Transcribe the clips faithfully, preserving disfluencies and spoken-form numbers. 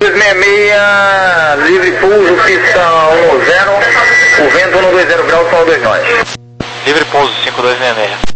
dois seis seis, livre pouso, pista um zero, o vento um dois zero graus, são dois nós. Livre pouso cinco dois seis seis.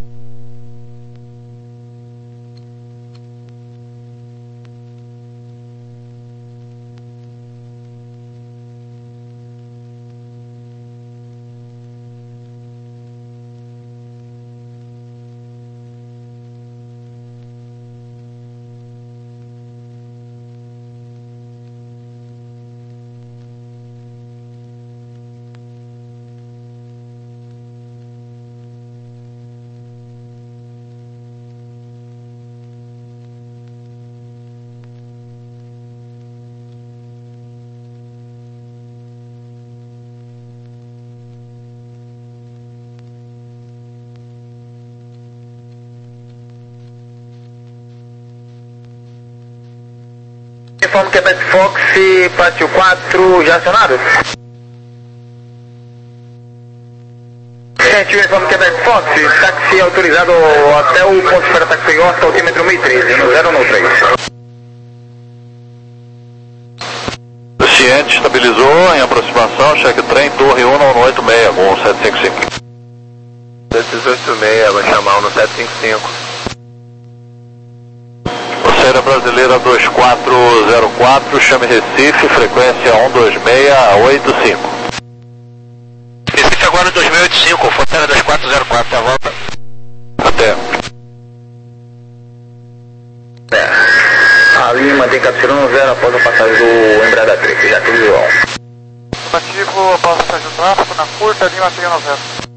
Uniforme Quebec Fox, pátio quatro, já acionado? Gente, Uniforme Quebec Fox, táxi autorizado até o ponto de espera táxi Oscar, altímetro mil e treze, no zero no três. Ciente, estabilizou em aproximação, cheque trem, torre um no oito seis, com sete cinco cinco. sete oito seis, vai chamar no sete cinco cinco. Bandeira Brasileira dois quatro zero quatro, chame Recife, frequência um dois seis oito cinco. Recife agora dois seis oito cinco, Fronteira dois quatro zero quatro, tá volta. Até. É. A Lima tem capturando zero após a passagem do Embraer Trip, já tudo igual. Ativo após a passagem do tráfego, na curta, Lima tem noventa.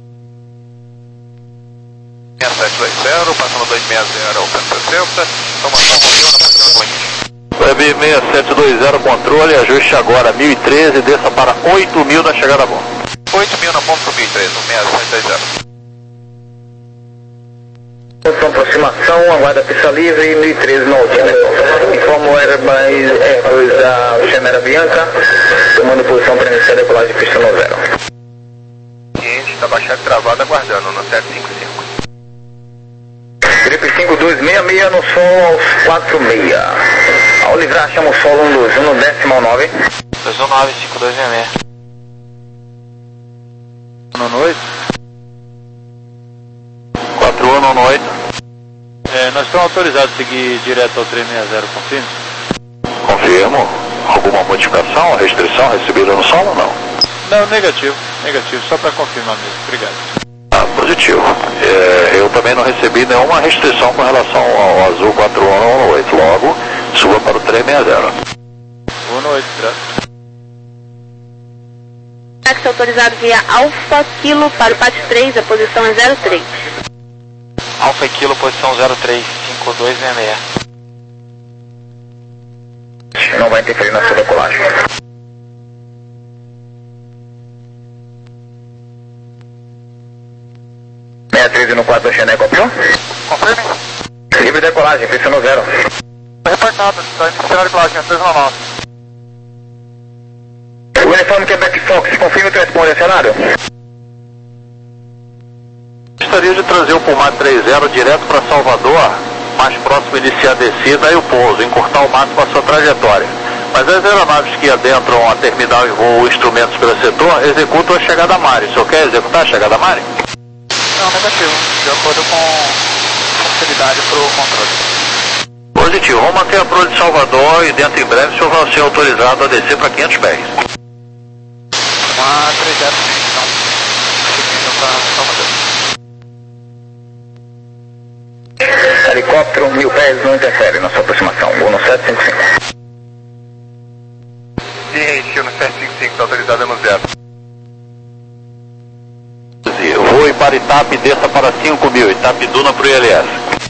seis sete dois zero, passando dois seis zero, Alcântara sessenta, informação Rio na posição seguinte. Web seis sete dois zero, controle, ajuste agora mil e treze, desça para oito mil na chegada a bom. oito mil na ponta mil e treze, um seis sete dois zero. Posição aproximação, aguarda pista livre, mil e treze no altímetro. Informo Airbus Airbus da Chimera Bianca, tomando posição para iniciar a decolagem de pista no zero. Cliente está baixado e travado, aguardando no sete cinco cinco. Grip cinco dois seis seis no sol aos quatro seis. Ao livrar, chama o solo um dois um no décimo nove. dois um nove cinco dois seis seis. Nono oito. quatro um nono oito. É, nós estamos autorizados a seguir direto ao três seis zero, confirma? Confirmo. Alguma modificação, restrição recebida no solo ou não? Não, negativo, negativo, só para confirmar mesmo, obrigado. Ah, positivo. É, eu também não recebi nenhuma restrição com relação ao azul quatro um nono oito. Logo, suba para o três seis zero. Boa noite, graças. Táxi autorizado via Alfa Kilo para o pátio três, a posição é zero três. Alfa e Kilo, posição zero três cinco dois seis seis. Não vai interferir na sua decolagem. seis treze no quatro, Xené, copiou? Confirme. Livre decolagem, pista no zero. Reportado, está iniciando a decolagem, três um nove. O uniforme Quebec Fox, confirma o transporte acionado? Gostaria de trazer o Pulmar três zero direto para Salvador, mais próximo iniciar a descida e o pouso, encurtar ao máximo a sua trajetória. Mas as aeronaves que adentram a terminal e voam instrumentos pelo setor executam a chegada a Mari. O senhor quer executar a chegada a Mari? Não, negativo, de acordo com facilidade para o controle. Positivo, vamos manter a proa de Salvador e dentro em breve o senhor vai ser autorizado a descer para quinhentos pés. Uma três zero, então, seguindo para Salvador. Helicóptero, mil pés, não interfere na sua aproximação. Vou no sete cinco cinco. Cliente no sete cinco cinco, está autorizado no zero. Voe para Itap e desça para cinco mil, Itap Duna para o I L S.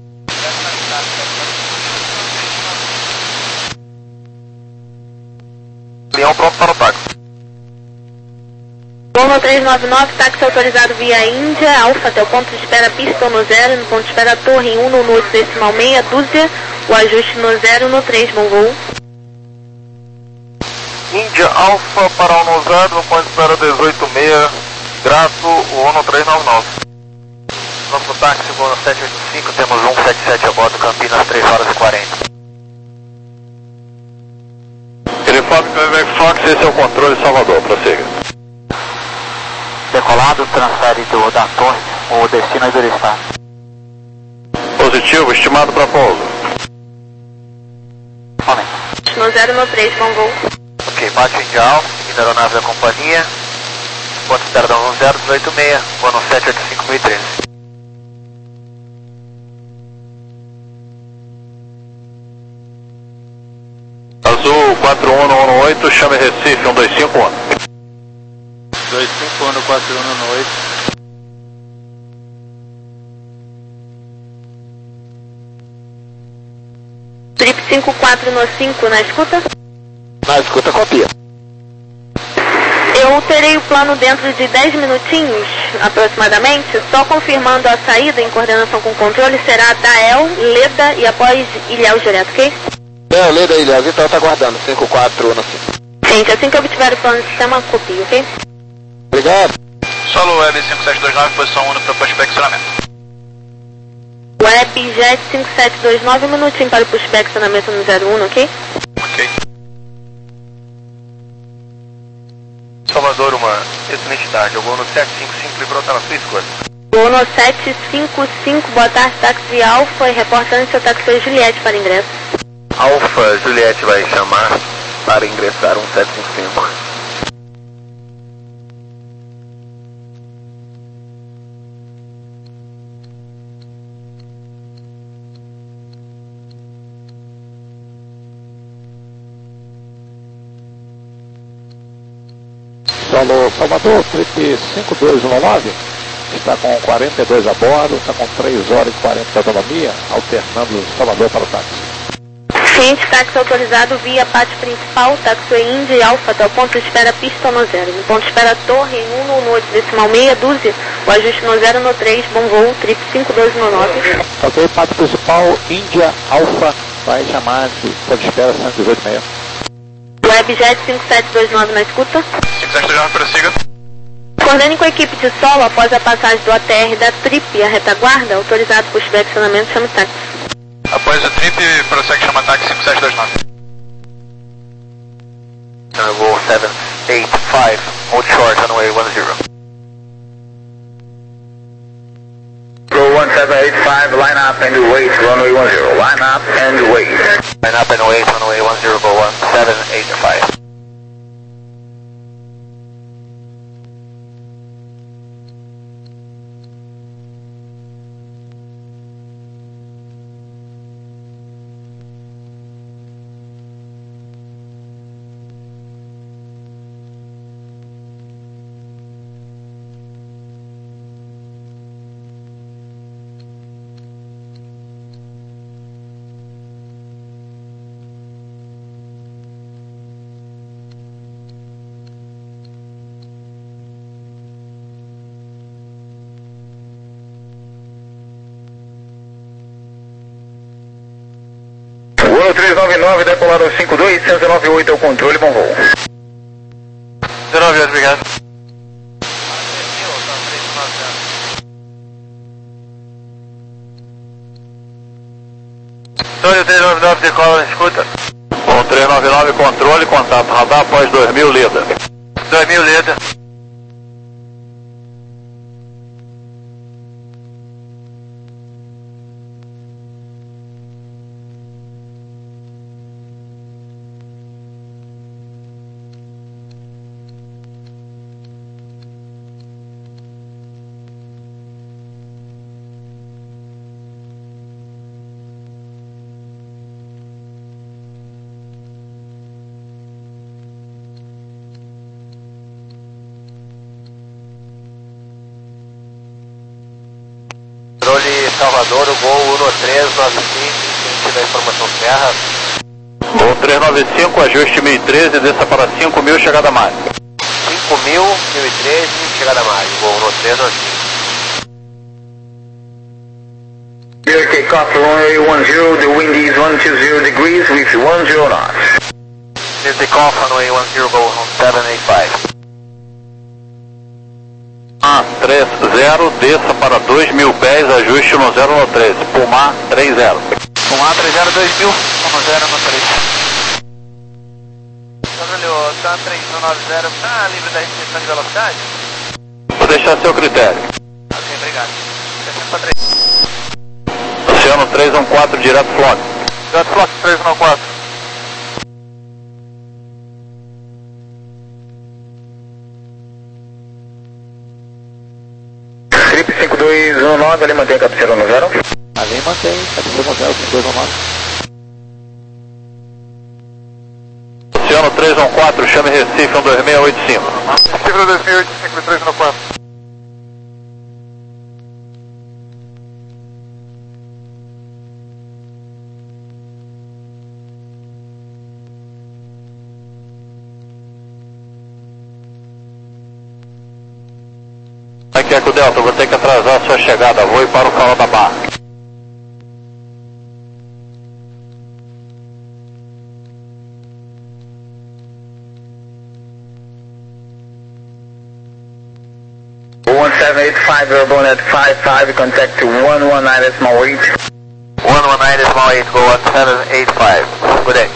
Leão pronto para o táxi. Volvo três nove nove, táxi autorizado via Índia, Alfa até o ponto de espera pista no zero, no ponto de espera torre um no oito decimal meia dúzia, o ajuste no zero no três, bom voo. Índia Alfa para o no zero, no ponto de espera dezoito seis, grato, o ONU três nove nove. Vamos pro táxi, voo no sete oito cinco, temos um sete sete a bordo, Campinas, três horas e quarenta. Esse é o controle Salvador, prossiga. Decolado, transfere do, da torre, o destino é Iberistá. Positivo, estimado para pouso. Homem. No zero no três, bom voo. Ok, bate India Alfa, seguindo a aeronave da companhia. Ponto espera da um zero dezoito seis, voo no sete oito cinco mil e treze. Azul quatro um um oito, chame Recife, um dois cinco um. dois cinco um quatro um um oito. Trip cinco quatro no cinco, na escuta? Na escuta, copia. Eu terei o plano dentro de dez minutinhos, aproximadamente, só confirmando a saída em coordenação com o controle, será Dael, Leda e após Ilhéus direto, ok? É, Leda e Ilhéus, então tá aguardando, cinco quatro no cinco. Gente, assim que eu obtiver o plano do sistema, copio, ok? Obrigado. Solo Web cinco sete dois nove, posição um no proposto de inspecionamento. Webjet cinco sete dois nove, um minutinho para o pushback acionamento no zero um, ok? Ok. Salvador, uma excelente tarde. Eu vou no sete cinco cinco, livrou, tá na sua escolha. Vou no sete cinco cinco, boa tarde, táxi Alfa, e reportando seu táxi Juliette para ingresso. Alfa, Juliette vai chamar para ingressar um sete cinco cinco. Solo Salvador, trip cinco dois um nove, está com quarenta e dois a bordo, está com três horas e quarenta de autonomia, alternando Salvador para o táxi. Ciente, táxi autorizado via pátio principal, táxi Indy Alfa, até o ponto de espera pista no zero. No ponto de espera torre em um no oito decimal meia dúzia, o ajuste no zero no três, bom voo, trip cinco dois um nove. Ok, pátio principal, Índia Alfa, vai chamar de ponto de espera cento e dezoito seis. Webjet cinco sete dois nove na escuta. cinco sete dois nove, prossiga. Coordene com a equipe de solo após a passagem do A T R da Trip e a retaguarda, autorizado por acionamento, chama o táxi. Após o trip, prossegue chama táxi cinco sete dois nove. Voo sete oito cinco, hold short, runway one zero. Go one seven eight five, line up and wait, runway one zero. Line up and wait. Line up and wait, runway one zero, go one seven eight five. Voo três nove nove, decolado cinco dois, cento e noventa e oito é o controle, bom voo. dezenove horas, obrigado. Antônio três nove nove, decola, escuta. Bom, três nove nove, controle, contato radar após dois mil, Lida. dois mil, Leda. Controle Salvador, o voo um três nove cinco, ciente da informação terra. Voo três nove cinco, ajuste mil e treze, desça para cinco mil, chegada a máxima. cinco mil, mil e treze, chegada a máxima, voo um três nove cinco. Clear takeoff, runway one zero, the wind is one two zero degrees with one zero knots. Clear takeoff, runway one zero, go on seven eight five. A três zero, desça para dois mil pés, ajuste no zero no treze, Pumar três zero. Pumar três zero, dois mil, no zero no três. Sam três um nove zero, está livre da restrição de velocidade? Vou deixar a seu critério. Ok, obrigado. sessenta para três. Oceano três um quatro, direto Flock. Direto Flock três um quatro. Trip cinco dois um nove, ali mantém a cabeceira no zero. Ali mantém, cabeceira no zero, cinco dois um nove. Oceano três um quatro, chame Recife um dois seis oito cinco. Recife um dois seis oito cinco, três um quatro. Aqui é que o Delta, vou ter que atrasar a sua chegada, vou ir para o farol da Barra. one seven eight five, airborne at five five, contact to one one nine decimal eight. one one nine decimal eight, go one seven eight five. Good day.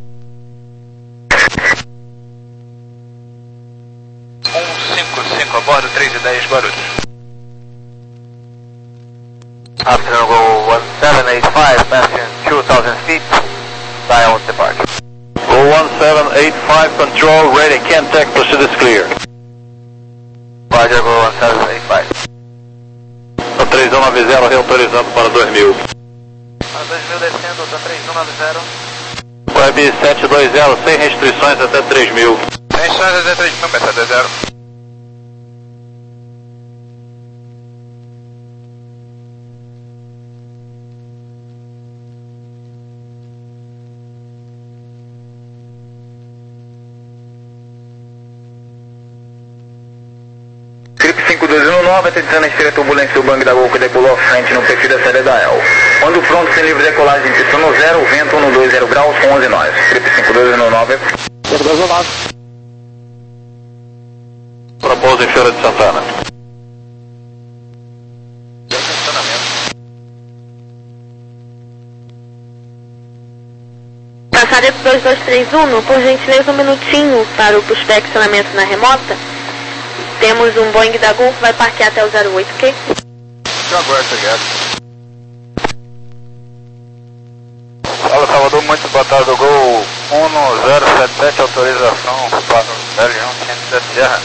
um cinco cinco a bordo, três e dez Guarulhos. Afternoon, go one seven eight five, passing two thousand feet, dial departure. Go one seven eight five, control, ready, contact, proceed is clear. Roger, go one seven eight five. O três um nove zero reautorizando para dois mil. Para dois mil descendo, tá três um nove zero. Web sete dois zero, sem restrições até três mil. Sem restrições até três mil, sete dois zero. cinco dois um nove, atenção na esteira turbulência do Bang da Gol que decolou à frente no perfil da série da El. Quando pronto, sem livre decolagem, pista no zero, vento um dois zero graus com onze nós. Trip cinco dois um nove. cinco dois um nove. Propouso em Feira de Santana. Passaredo dois dois três um, por gentileza um minutinho para o prospeccionamento na remota. Temos um Boeing da Gol que vai parquear até o zero oito, ok? Eu aguardo, obrigado. Fala, Salvador, muito boa tarde, do Gol um zero sete sete, autorização para o L um cento e sete Sierra.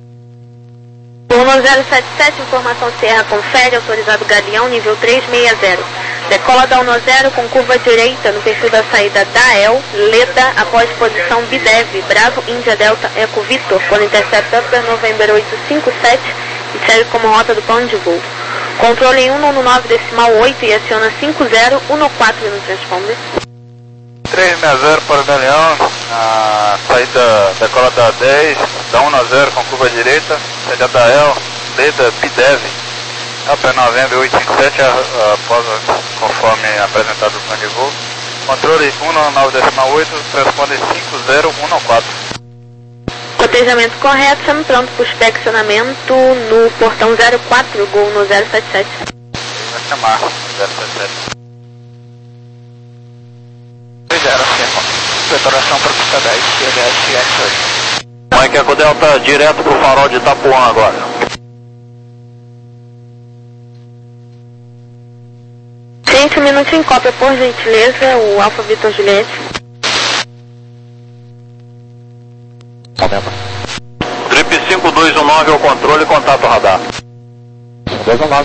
um zero sete sete, informação Sierra confere, autorizado Galeão, nível três seis zero. Decola da um zero com curva direita no perfil da saída da E L, Leda, após posição Bidev, Bravo, Índia, Delta, Eco, Victor, quando intercepta Upper November oito cinco sete e segue como rota do plano de voo. Controle em um um nove decimal oito e aciona cinco zero um quatro no transponder. três seis zero para o Galeão, a saída decola da dez, da um zero com curva direita, saída da E L, Leda, Bidev. Upper November oito cinco sete, após, conforme apresentado no plano de voo. Controle um nove decimal oito, transponder cinco zero um quatro. Cotejamento correto, chame pronto para o inspeccionamento no portão zero quatro, Gol no zero sete sete. Vai chamar, zero sete sete. zero, preparação para pista dez, T H S X oito. Mike Eco Delta, direto para o farol de Itapuã agora. Gente, um minutinho, cópia por gentileza, o Alfa Vitor Juliette. Momento. Trip cinco dois um nove ao controle, contato radar. cinco dois um nove.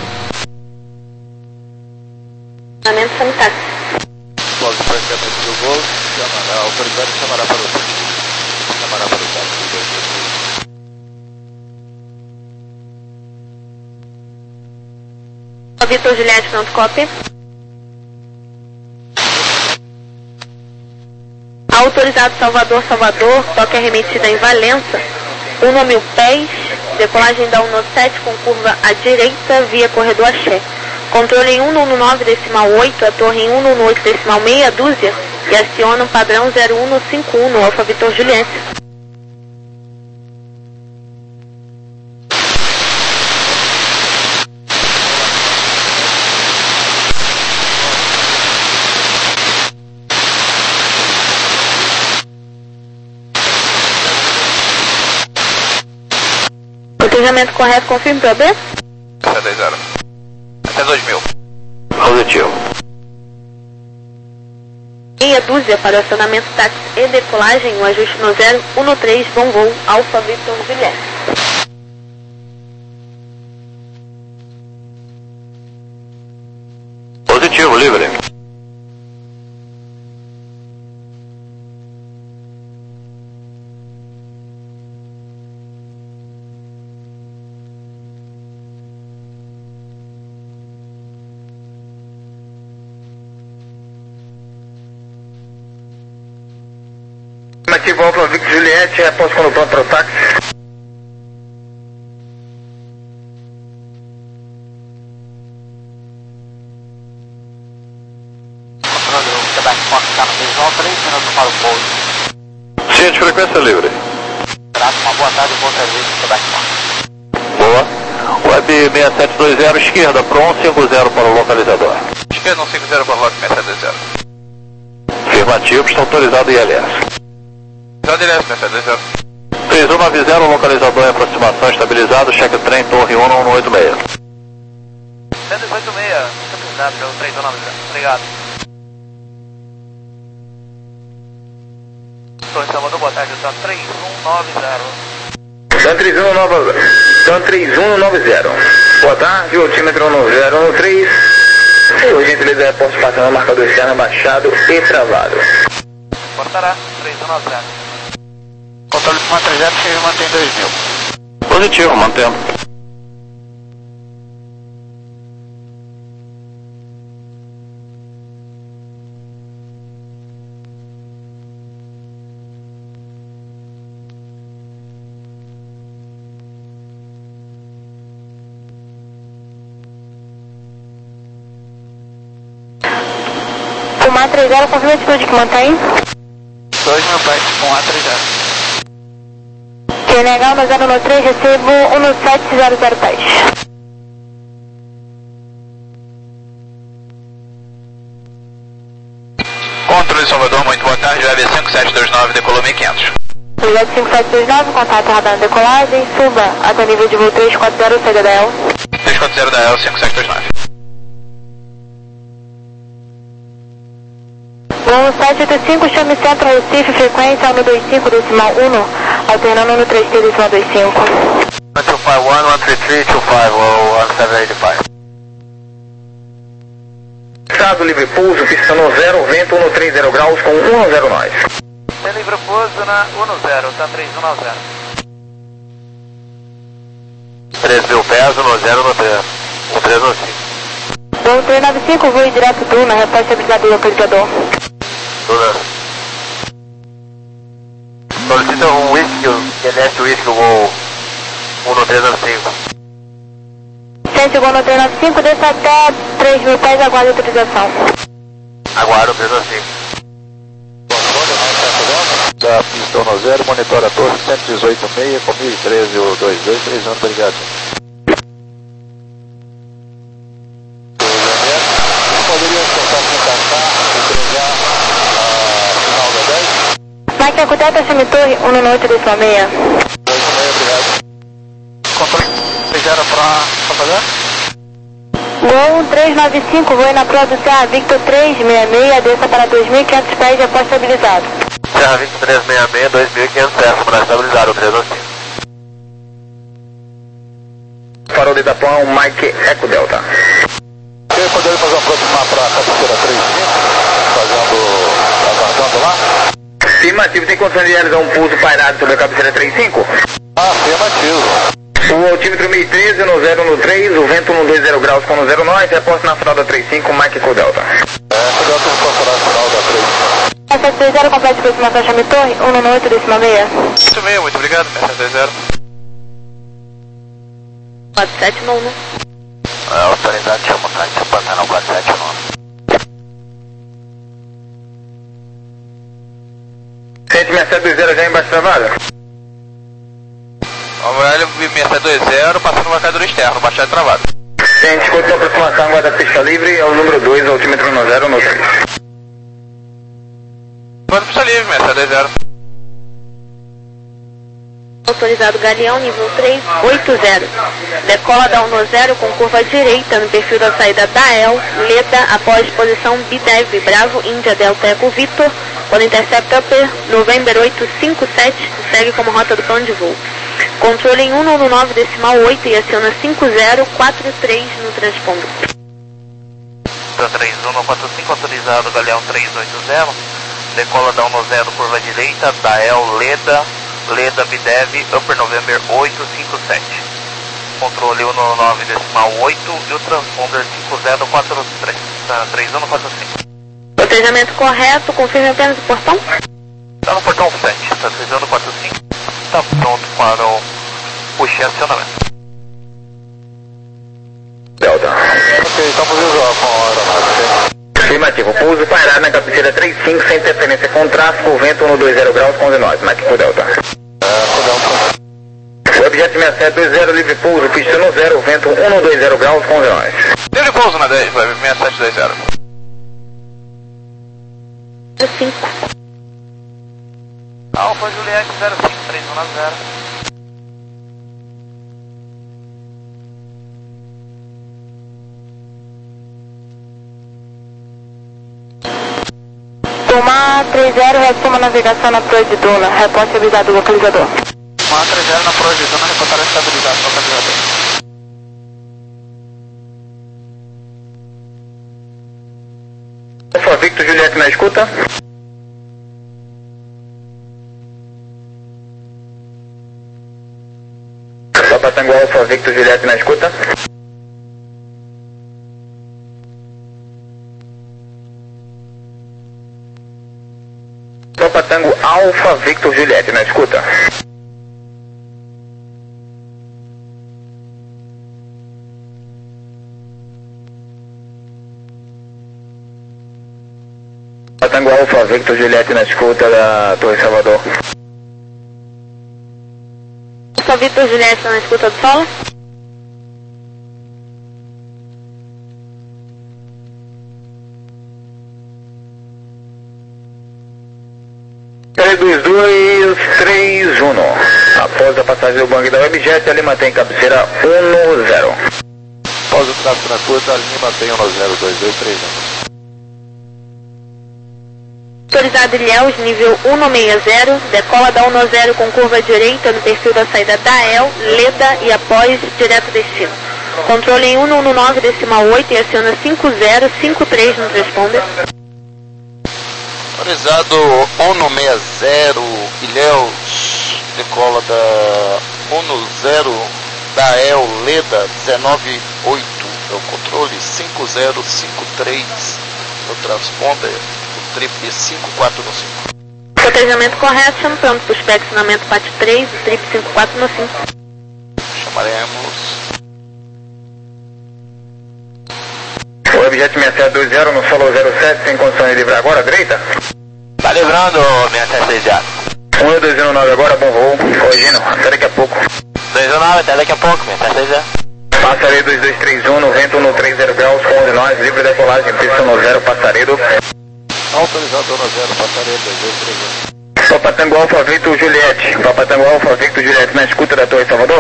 Treinamento sanitário. Pode fazer do voo, chamará, a autoridade chamará para o chamará para o Alfa Vitor Juliette, pronto, cópia. Autorizado Salvador, Salvador, toque arremetida em Valença, um mil pés, decolagem da um sete com curva à direita, via corredor Axé. Controle em um nove decimal oito, a torre em um oito decimal meia dúzia e aciona o padrão zero um cinco um no Alfa Vitor Juliette. Alinhamento correto, confirme para o B. sete dois zero. Até dois mil. Positivo. Meia dúzia para o acionamento táxi e decolagem, o ajuste no zero um três, bom voo, Alfa Victor Juliette. Positivo, livre. Afirmativo, Alfa Victor Juliette, após quando pronto para o táxi. Quebec Fox, Carlos Visual, três minutos para o pouso. Ciente, frequência livre. Graças, uma boa tarde, bom serviço, Quebec Fox. Boa. Web seis sete dois zero, esquerda, para um cinco zero para o localizador. Esquerda um cinco zero para o Rock seis sete dois zero. Afirmativo, está autorizado I L S. Autorizado I L S, seis sete dois zero. três um nove zero, localizador em aproximação estabilizado, cheque trem, torre um um oito seis. cento e oito seis, estabilizado pelo três um nove zero. Obrigado. Estou em Salvador, boa tarde, está três um nove zero. Dan três um nove zero. Dan três um nove zero. Boa tarde, altímetro um zero um três. Senhor, gentileza, posso passar no marcador externo abaixado e travado. Portará, três um nove zero. Controle de quatro três zero, cheio, mantém dois mil. Positivo, mantendo. Pumar três zero, confirma a atitude que mantém. dois mil pés, com A três zero. Q N H um zero um três, recebo um sete zero zero pés. Controle de Salvador, muito boa tarde, Web cinco sete dois nove, decolou mil e quinhentos. Projeto cinco sete dois nove, contato radar na decolagem, suba até nível de voo três quatro zero, saída da E L. três quatro zero da E L cinco sete dois nove. Voo sete oito cinco, chame centro Recife, frequência um dois cinco, decimal um, alternando um três três, decimal dois cinco. one two five one, one three three, two five zero, one seven eight five. Estado livre pouso, pista no zero, vento um três zero graus com um zero nós. Tem livre pouso na um zero, tá três um nove zero. três mil pés, um zero no três, um três no cinco. Voo três nove cinco, voo direto do Duna, repórter habilitado do localizador. Duna. Solicita um whisky, Q L S whisky, voo um três nove cinco. Sente o no três nove cinco, desça até três mil pés, aguarde a autorização. Aguardo três nove cinco. Da pista um zero, monitora torre cento e dezoito seis, com mil e treze, o dois dois três um, obrigado. Poderia tentar contactar e entregar a final da dez? Mike Acudeta, chame torre um oito, decimal seis. dois seis, obrigado. Controle três zero para fazer? Gol três nove cinco, voe na prova do Serra Victor três seis seis, desça para dois mil e quinhentos pés e após estabilizado. Serra Victor três seis seis, dois mil e quinhentos pés, para estabilizado, três nove cinco. Farol de Itapuã, Mike Eco Delta. Ok, poderíamos aproximar para a cabeceira três cinco, fazendo, aguardando lá? Afirmativo, tem condição de realizar um pouso pairado sobre a cabeceira três cinco? Ah, afirmativo. O altímetro mil e treze, no zero um três, o vento um dois zero graus com um zero nós, reposto na fralda três cinco, Mike Eco Delta. É, cuidado com o controlar final da três cinco. sete dois zero, complete aproximação, chame torre um oito, decimal seis. Muito bem, muito obrigado, seis sete dois zero. quatro sete nove. É, autoridade chama, tá? Deixa eu passar no quatro sete nove. sete seis sete dois zero já embaixo travada? O L seis sete dois zero, passando no marcador externo, baixado e travado. Gente, continua a aproximação, guarda pista livre, é o número dois, altímetro no zero um três. Guarda pista livre, seis sete dois zero. Autorizado Galeão, nível três oito zero. Decola da um zero com curva direita no perfil da saída da E L, Leda, após posição B D E V, Bravo, Índia, Delta, Eco, Victor, quando intercepta Upper, November oito cinco sete, segue como rota do plano de voo. Controle em cento e nove decimal oito e aciona cinco zero quatro três no transponder. três um quatro cinco, autorizado Galeão três oito zero. Decola da um zero, curva direita, da E L, Leda, Leda, B D E V, Upper November oito cinco sete. Controle cento e nove decimal oito e o transponder cinco zero quatro três, três um quatro cinco. Protejamento correto, confirme apenas o portão. Está no portão sete, está três um quatro cinco, está pronto para o puxar acionamento. Delta. Ok, estamos visual com a aeronave. Afirmativo, pouso pairado na cabeceira trinta e cinco, sem interferência com tráfego, vento cento e vinte graus com dezenove, Mike pro Delta. O objeto sessenta e sete dois zero, livre pouso, pista no zero, vento cento e vinte graus com dezenove. Livre pouso na dez, sessenta e sete dois zero. cinco. Alfa Juliette zero cinco três um zero. Tomar três zero, resumo navegação na proa de Duna, reporte avisado do localizador. Tomar três zero na proa de Duna, reportar a estabilidade do localizador. Alfa Victor Juliette na escuta. Papa Tango Alfa Victor Juliette na escuta. Papa Tango Alfa Victor Juliette na escuta. Papa Tango Alfa Victor Juliette na escuta da Torre Salvador. Alfa Victor Juliette na escuta do solo. três dois três um. Após a passagem do bang da Webjet, a Lima tem cabeceira um zero. Após o tráfego na curta, a Lima tem um zero dois dois três um. Autorizado Ilhéus, nível cento e sessenta, decola da um zero com curva direita no perfil da saída da E L, Leda e após direto destino. Controle em cento e nove decimal oito e aciona cinco zero cinco três no transponder. Autorizado cento e sessenta, Ilhéus, decola da cento zero da E L, Leda dezenove oito, é o controle cinco zero cinco três no transponder. Trip cinco quatro no cinco. Protejamento correto, chamo pronto para o inspecionamento P A T três, o Trip cinco quatro no cinco. Chamaremos. O Webjet sessenta e sete dois zero no solo zero sete, sem condições de livrar agora, direita. Tá livrando, sessenta e sete dois zero. um dois zero nove agora, bom voo, corrigindo, até daqui a pouco. dois um nove, até daqui a pouco, sessenta e sete dois zero. Passaredo dois dois três um, no vento cento e trinta graus com dezenove, livre decolagem, pista no zero, passaredo. Autorizado no zero, passaredo dois dois três um. Papa Tango Alfa Victor Juliette. Papa Tango Alfa Victor Juliette na escuta da Torre Salvador.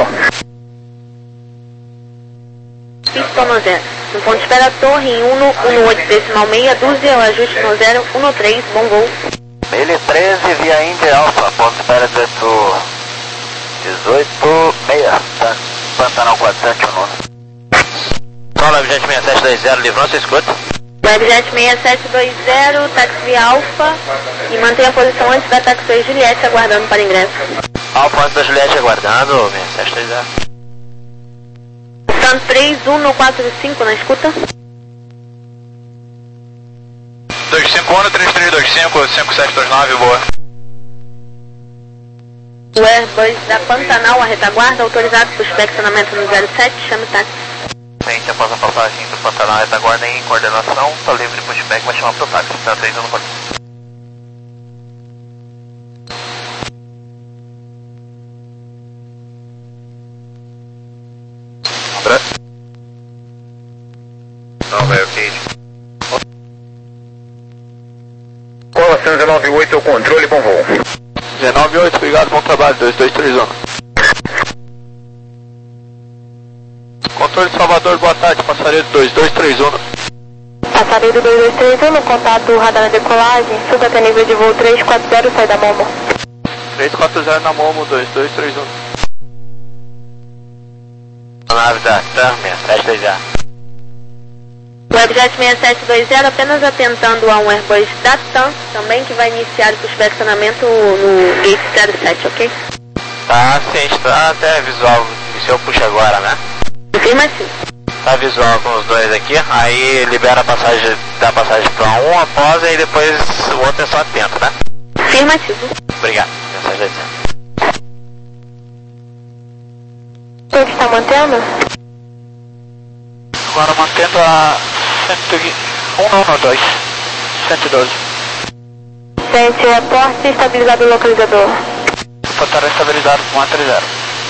Pista no zero. No ponto de espera torre em cento e dezoito decimal meia dúzia, o ajuste no zero um três, bom voo. Ele treze via Índia Alfa, ponto de espera dezoito, dezoito meia, tá? Pantanal quatrocentos e nove. Solo Webjet sessenta e sete dois zero, livrou, você escuta? Webjet sessenta e sete dois zero, táxi Alfa e mantém a posição antes da táxi Juliette, aguardando para ingresso. Alfa antes da Juliette aguardando, sessenta e sete dois zero. Stand três um quatro cinco na escuta. dois cinco um, três três dois cinco, cinco sete dois nove, boa. O Airbus da Pantanal, a retaguarda, autorizado para o inspecionamento no zero sete, chame o táxi. Frente após a passagem do Pantanal, retaguarda em coordenação, está livre pushback, vai chamar pro táxi, tá três um no quatro. André? Não, velho, ok. Cola cento e nove oito, o controle, bom voo. dezenove oito, obrigado, bom trabalho, dois dois três um. Controle de Salvador, boa tarde, passaredo dois dois três um. Passaredo dois dois três um, contato radar na decolagem, suba até nível de voo três quatro zero, sai da Momo. três quatro zero na Momo, dois dois três um. Nave da TAM seis sete dois zero. Webjet seis sete dois zero, apenas atentando a um Airbus da TAM, também que vai iniciar o inspecionamento no gate zero sete, ok? Tá, sim, está até visual, iniciou puxa agora, né? Afirmativo. Tá visual com os dois aqui, aí libera a passagem, dá a passagem para um após e depois o outro é só atento, né? Afirmativo. Obrigado, mensagem da TAM. O que está mantendo? Agora mantendo a cento e doze, cento e doze. Gente, reporte estabilizado o localizador. Fotará estabilizado com A trinta.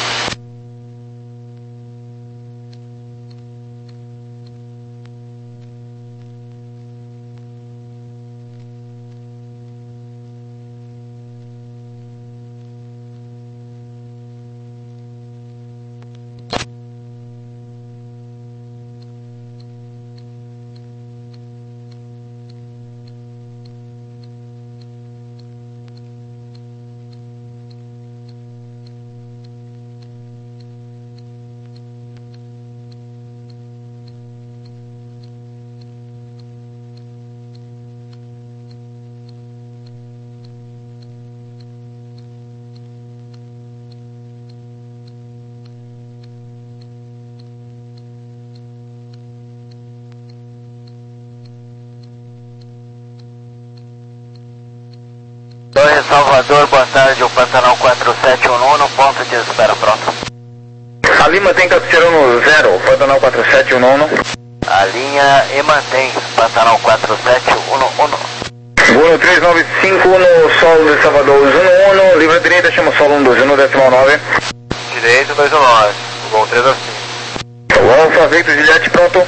Torre Salvador, boa tarde, o Pantanal quatro sete um um, ponto de espera, pronto. A Lima tem Capturano zero, Pantanal quatro sete um um. A linha e mantém, Pantanal quatro sete um um. Voo três nove cinco no solo de Salvador dois um um, livre direita, chama solo um dois um, decimal nove. Direito dois um nove, voo três nove cinco. O Alfa Victor Juliette, pronto.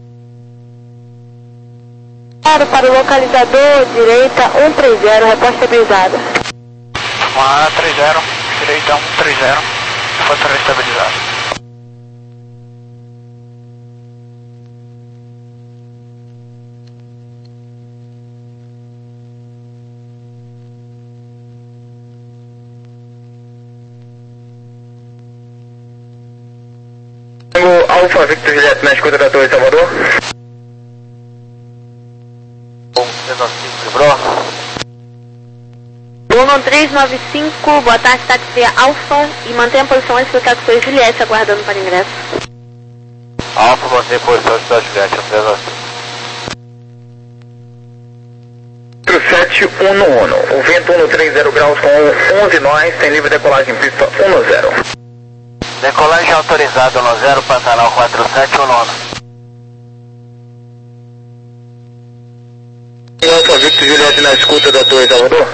Para o localizador, direita um três zero, reposta estabilizada. A trinta, direita um três zero, fotará estabilizado. Alfa Victor Juliette na escuta da Torre Salvador. Bruno três nove cinco, boa tarde, táxi Alfa e mantenha a posição antes do táxi Juliette, aguardando para ingresso. Alfa, mantém posição antes da Juliette, três nove quatro sete um um, o vento um trinta graus com onze nós, tem livre decolagem em pista um zero. Decolagem autorizada no zero, Pantanal quatro sete um um. Alfa Victor Juliette na escuta da Torre Salvador.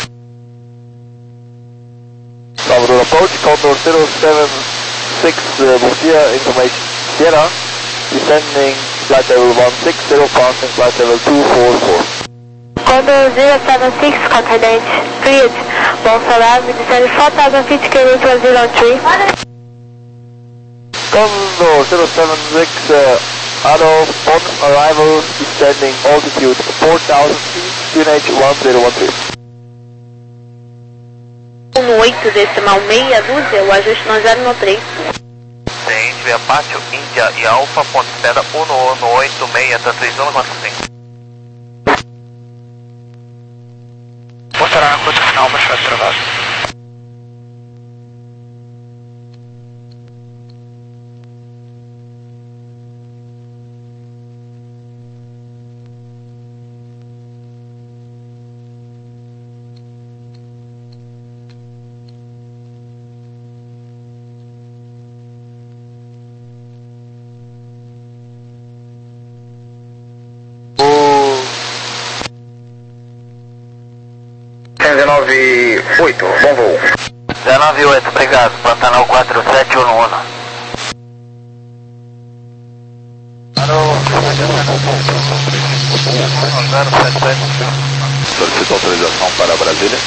Salvador approach, Condor zero seven six, uh, Butia, information Sierra, descending flight level one six zero, passing flight level two four four. Condor zero seven six, confident, cleared, Bolsonaro, descending four thousand feet, kilometers zero three. Condor zero seven six, uh, Adolf, on arrival, descending altitude four thousand feet, Q N H one zero one three. um oito decimal meia dúzia, o ajuste no zero no três. Ciente, Apache, Índia e Alfa, ponto de espera um um oito seis, tá três um quatro cinco. Fotará na conta final, mas vai travado. dezenove oito, bom voo. dezenove oito, obrigado, Pantanal quatro sete um um. Solicito autorização para Brasília.